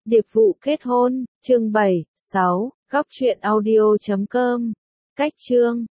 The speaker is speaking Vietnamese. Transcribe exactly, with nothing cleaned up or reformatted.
Điệp vụ kết hôn, chương bảy, sáu, góc truyện audio chấm com. Cách chương